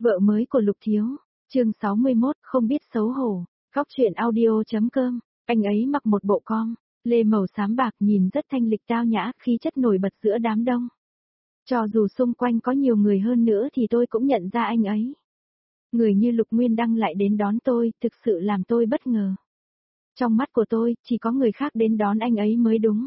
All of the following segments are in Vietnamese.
Vợ mới của Lục Thiếu, chương 61, không biết xấu hổ, Góc truyện audio.com, anh ấy mặc một bộ lê màu xám bạc nhìn rất thanh lịch tao nhã, khí chất nổi bật giữa đám đông. Cho dù xung quanh có nhiều người hơn nữa thì tôi cũng nhận ra anh ấy. Người như Lục Nguyên Đăng lại đến đón tôi, thực sự làm tôi bất ngờ. Trong mắt của tôi, chỉ có người khác đến đón anh ấy mới đúng.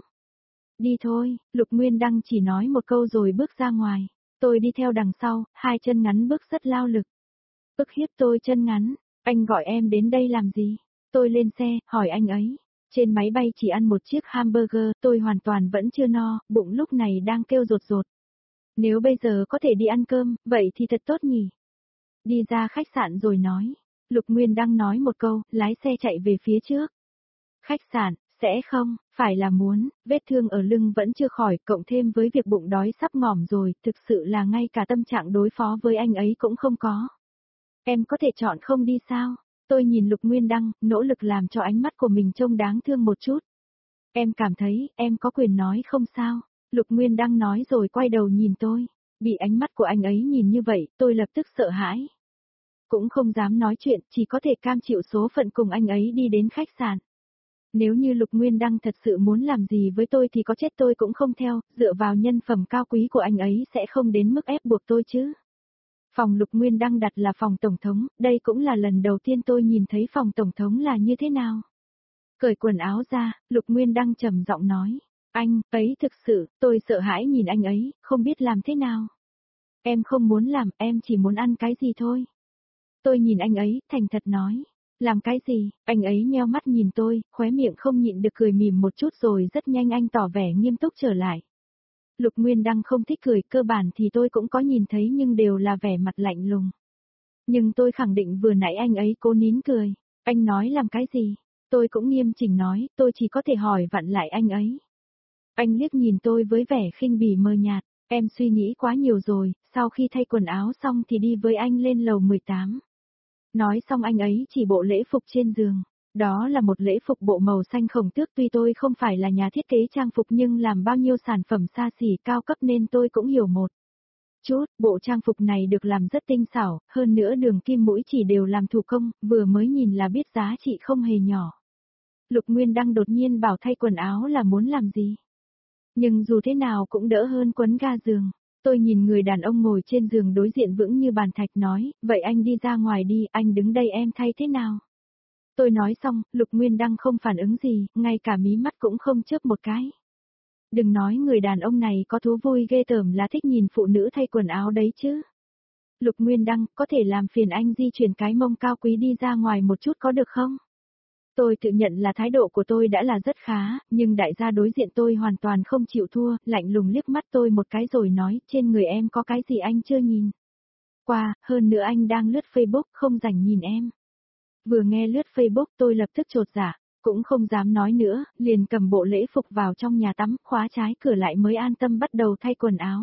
Đi thôi, Lục Nguyên Đăng chỉ nói một câu rồi bước ra ngoài. Tôi đi theo đằng sau, hai chân ngắn bước rất lao lực. Ức hiếp tôi chân ngắn, anh gọi em đến đây làm gì? Tôi lên xe, hỏi anh ấy. Trên máy bay chỉ ăn một chiếc hamburger, tôi hoàn toàn vẫn chưa no, bụng lúc này đang kêu rột rột. Nếu bây giờ có thể đi ăn cơm, vậy thì thật tốt nhỉ? Đi ra khách sạn rồi nói. Lục Nguyên Đăng nói một câu, lái xe chạy về phía trước. Khách sạn, sẽ không, phải là muốn, vết thương ở lưng vẫn chưa khỏi, cộng thêm với việc bụng đói sắp ngỏm rồi, thực sự là ngay cả tâm trạng đối phó với anh ấy cũng không có. Em có thể chọn không đi sao? Tôi nhìn Lục Nguyên Đăng, nỗ lực làm cho ánh mắt của mình trông đáng thương một chút. Em cảm thấy, em có quyền nói không sao? Lục Nguyên Đăng nói rồi quay đầu nhìn tôi. Bị ánh mắt của anh ấy nhìn như vậy, tôi lập tức sợ hãi. Cũng không dám nói chuyện, chỉ có thể cam chịu số phận cùng anh ấy đi đến khách sạn. Nếu như Lục Nguyên Đăng thật sự muốn làm gì với tôi thì có chết tôi cũng không theo, dựa vào nhân phẩm cao quý của anh ấy sẽ không đến mức ép buộc tôi chứ. Phòng Lục Nguyên Đăng đặt là phòng tổng thống, đây cũng là lần đầu tiên tôi nhìn thấy phòng tổng thống là như thế nào. Cởi quần áo ra, Lục Nguyên Đăng trầm giọng nói, anh, ấy thực sự, tôi sợ hãi nhìn anh ấy, không biết làm thế nào. Em không muốn làm, em chỉ muốn ăn cái gì thôi. Tôi nhìn anh ấy, thành thật nói, làm cái gì, anh ấy nheo mắt nhìn tôi, khóe miệng không nhịn được cười mỉm một chút rồi rất nhanh anh tỏ vẻ nghiêm túc trở lại. Lục Nguyên Đăng không thích cười, cơ bản thì tôi cũng có nhìn thấy nhưng đều là vẻ mặt lạnh lùng. Nhưng tôi khẳng định vừa nãy anh ấy cố nín cười. Anh nói làm cái gì? Tôi cũng nghiêm chỉnh nói, tôi chỉ có thể hỏi vặn lại anh ấy. Anh liếc nhìn tôi với vẻ khinh bỉ mờ nhạt, em suy nghĩ quá nhiều rồi, sau khi thay quần áo xong thì đi với anh lên lầu 18. Nói xong anh ấy chỉ bộ lễ phục trên giường. Đó là một lễ phục bộ màu xanh khổng tước, tuy tôi không phải là nhà thiết kế trang phục nhưng làm bao nhiêu sản phẩm xa xỉ cao cấp nên tôi cũng hiểu một chút, bộ trang phục này được làm rất tinh xảo, hơn nữa đường kim mũi chỉ đều làm thủ công, vừa mới nhìn là biết giá trị không hề nhỏ. Lục Nguyên Đăng đột nhiên bảo thay quần áo là muốn làm gì? Nhưng dù thế nào cũng đỡ hơn quấn ga giường. Tôi nhìn người đàn ông ngồi trên giường đối diện vững như bàn thạch nói, vậy anh đi ra ngoài đi, anh đứng đây em thay thế nào? Tôi nói xong, Lục Nguyên Đăng không phản ứng gì, ngay cả mí mắt cũng không chớp một cái. Đừng nói người đàn ông này có thú vui ghê tởm là thích nhìn phụ nữ thay quần áo đấy chứ. Lục Nguyên Đăng, có thể làm phiền anh di chuyển cái mông cao quý đi ra ngoài một chút có được không? Tôi tự nhận là thái độ của tôi đã là rất khá, nhưng đại gia đối diện tôi hoàn toàn không chịu thua, lạnh lùng liếc mắt tôi một cái rồi nói, trên người em có cái gì anh chưa nhìn qua, hơn nữa anh đang lướt Facebook, không rảnh nhìn em. Vừa nghe lướt Facebook tôi lập tức chột dạ, cũng không dám nói nữa, liền cầm bộ lễ phục vào trong nhà tắm, khóa trái cửa lại mới an tâm bắt đầu thay quần áo.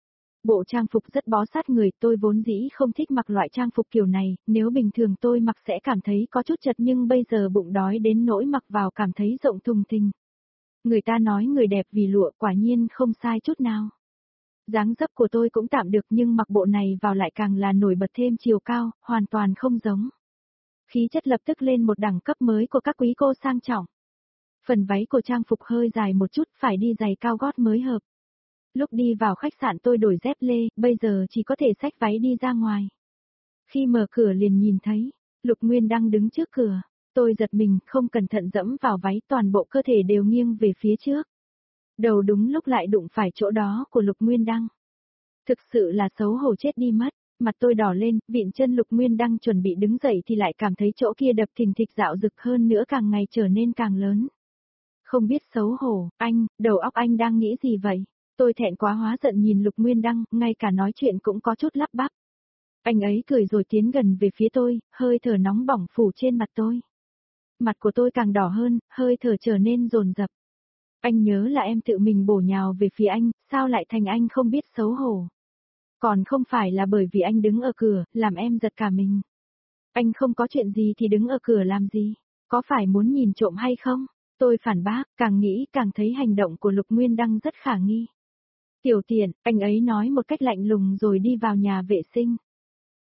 Bộ trang phục rất bó sát người, tôi vốn dĩ không thích mặc loại trang phục kiểu này, nếu bình thường tôi mặc sẽ cảm thấy có chút chật nhưng bây giờ bụng đói đến nỗi mặc vào cảm thấy rộng thùng thình. Người ta nói người đẹp vì lụa, quả nhiên không sai chút nào. Dáng dấp của tôi cũng tạm được nhưng mặc bộ này vào lại càng là nổi bật thêm chiều cao, hoàn toàn không giống. Khí chất lập tức lên một đẳng cấp mới của các quý cô sang trọng. Phần váy của trang phục hơi dài một chút, phải đi giày cao gót mới hợp. Lúc đi vào khách sạn tôi đổi dép lê, bây giờ chỉ có thể xách váy đi ra ngoài. Khi mở cửa liền nhìn thấy, Lục Nguyên đang đứng trước cửa. Tôi giật mình, không cẩn thận dẫm vào váy, toàn bộ cơ thể đều nghiêng về phía trước. Đầu đúng lúc lại đụng phải chỗ đó của Lục Nguyên Đăng. Thực sự là xấu hổ chết đi mất, mặt tôi đỏ lên, vịn chân Lục Nguyên Đăng chuẩn bị đứng dậy thì lại cảm thấy chỗ kia đập thình thịch dạo dực hơn nữa càng ngày trở nên càng lớn. Không biết xấu hổ, anh, đầu óc anh đang nghĩ gì vậy? Tôi thẹn quá hóa giận nhìn Lục Nguyên Đăng, ngay cả nói chuyện cũng có chút lắp bắp. Anh ấy cười rồi tiến gần về phía tôi, hơi thở nóng bỏng phủ trên mặt tôi. Mặt của tôi càng đỏ hơn, hơi thở trở nên dồn dập. Anh nhớ là em tự mình bổ nhào về phía anh, sao lại thành anh không biết xấu hổ? Còn không phải là bởi vì anh đứng ở cửa, làm em giật cả mình. Anh không có chuyện gì thì đứng ở cửa làm gì? Có phải muốn nhìn trộm hay không? Tôi phản bác, càng nghĩ càng thấy hành động của Lục Nguyên Đăng rất khả nghi. Tiểu tiện, anh ấy nói một cách lạnh lùng rồi đi vào nhà vệ sinh.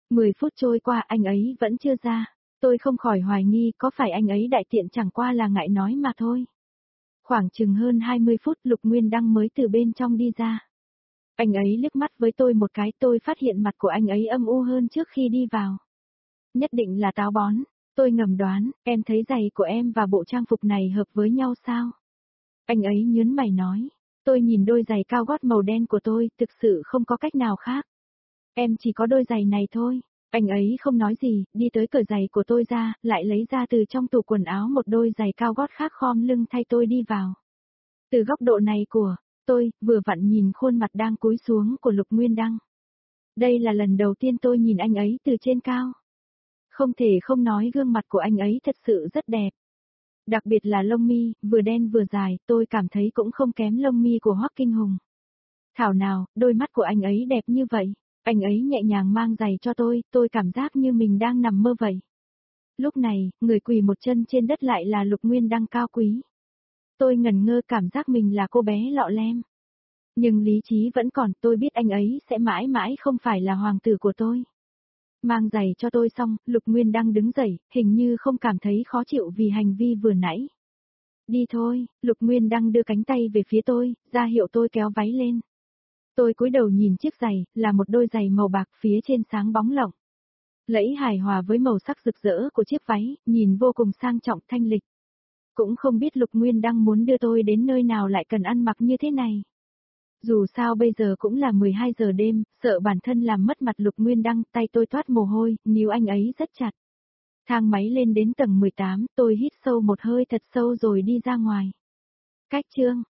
10 phút trôi qua anh ấy vẫn chưa ra. Tôi không khỏi hoài nghi có phải anh ấy đại tiện chẳng qua là ngại nói mà thôi. Khoảng chừng hơn 20 phút Lục Nguyên Đăng mới từ bên trong đi ra. Anh ấy liếc mắt với tôi một cái, tôi phát hiện mặt của anh ấy âm u hơn trước khi đi vào. Nhất định là táo bón. Tôi ngầm đoán, em thấy giày của em và bộ trang phục này hợp với nhau sao? Anh ấy nhớn mày nói. Tôi nhìn đôi giày cao gót màu đen của tôi, thực sự không có cách nào khác. Em chỉ có đôi giày này thôi. Anh ấy không nói gì, đi tới cởi giày của tôi ra, lại lấy ra từ trong tủ quần áo một đôi giày cao gót khác khom lưng thay tôi đi vào. Từ góc độ này của tôi, vừa vặn nhìn khuôn mặt đang cúi xuống của Lục Nguyên Đăng. Đây là lần đầu tiên tôi nhìn anh ấy từ trên cao. Không thể không nói gương mặt của anh ấy thật sự rất đẹp. Đặc biệt là lông mi, vừa đen vừa dài, tôi cảm thấy cũng không kém lông mi của Hoắc Kinh Hùng. Thảo nào, đôi mắt của anh ấy đẹp như vậy. Anh ấy nhẹ nhàng mang giày cho tôi cảm giác như mình đang nằm mơ vậy. Lúc này, người quỳ một chân trên đất lại là Lục Nguyên Đăng cao quý. Tôi ngẩn ngơ cảm giác mình là cô bé lọ lem. Nhưng lý trí vẫn còn, tôi biết anh ấy sẽ mãi mãi không phải là hoàng tử của tôi. Mang giày cho tôi xong, Lục Nguyên Đăng đứng dậy, hình như không cảm thấy khó chịu vì hành vi vừa nãy. Đi thôi, Lục Nguyên Đăng đưa cánh tay về phía tôi, ra hiệu tôi kéo váy lên. Tôi cúi đầu nhìn chiếc giày, là một đôi giày màu bạc phía trên sáng bóng lộng. Lẫy hài hòa với màu sắc rực rỡ của chiếc váy, nhìn vô cùng sang trọng thanh lịch. Cũng không biết Lục Nguyên Đăng muốn đưa tôi đến nơi nào lại cần ăn mặc như thế này. Dù sao bây giờ cũng là 12 giờ đêm, sợ bản thân làm mất mặt Lục Nguyên Đăng, tay tôi toát mồ hôi, níu anh ấy rất chặt. Thang máy lên đến tầng 18, tôi hít sâu một hơi thật sâu rồi đi ra ngoài. Cách chương